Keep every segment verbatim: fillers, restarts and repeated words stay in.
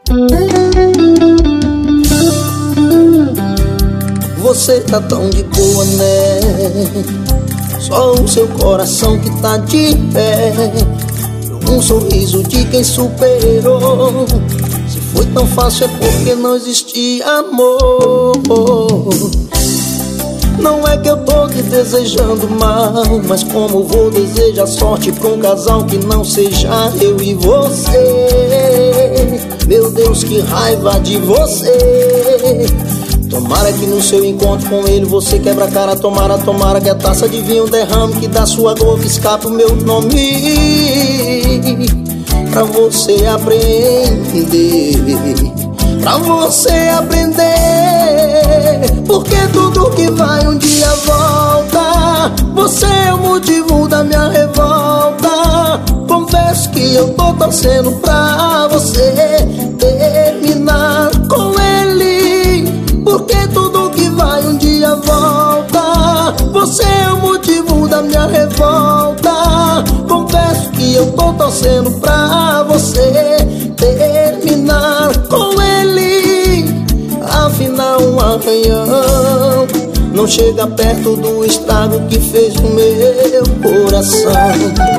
Você tá tão de boa, né? Só o seu coração que tá de pé. Um sorriso de quem superou. Se foi tão fácil é porque não existia amor. Não é que eu tô te desejando mal, mas como vou desejar sorte pra um casal que não seja eu e você. Meu Deus, que raiva de você. Tomara que no seu encontro com ele você quebra a cara. Tomara, tomara que a taça de vinho derrame, que da sua boca escapa o meu nome. Pra você aprender, pra você aprender. Porque tudo que vai um dia volta. Você é o motivo da minha revolta. Confesso que eu tô torcendo pra você terminar com ele. Porque tudo que vai um dia volta. Você é o motivo da minha revolta. Confesso que eu tô torcendo pra você terminar com ele. Afinal um arranhão não chega perto do estrago que fez no meu coração.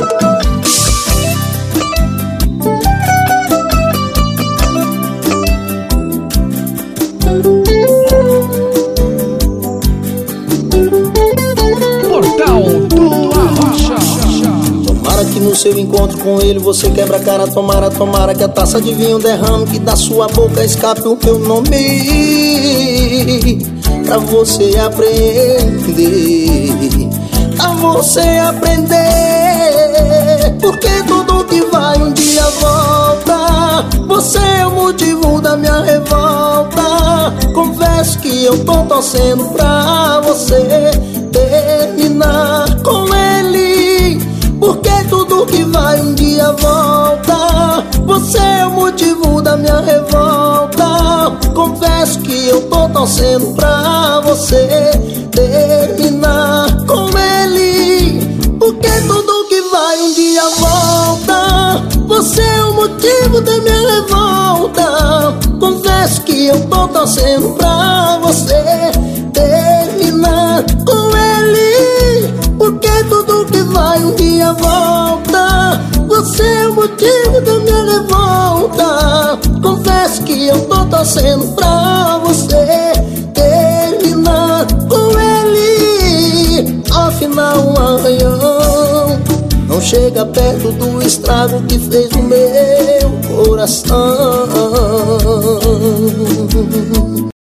Que no seu encontro com ele você quebra a cara. Tomara, tomara que a taça de vinho derrame, que da sua boca escape o meu nome. Pra você aprender, pra você aprender. Porque tudo que vai um dia volta. Você é o motivo da minha revolta. Confesso que eu tô torcendo pra você terminar com ele. Porque tudo que vai um dia volta. Você é o motivo da minha revolta. Confesso que eu tô torcendo pra você terminar com ele. Porque tudo que vai um dia volta. Você é o motivo da minha revolta. Confesso que eu tô torcendo pra você terminar com ele. Porque tudo que vai um dia volta. Você é o motivo da minha revolta. Confesso que eu tô torcendo pra você terminar com ele. Afinal um arranhão não chega perto do estrago que fez no meu coração.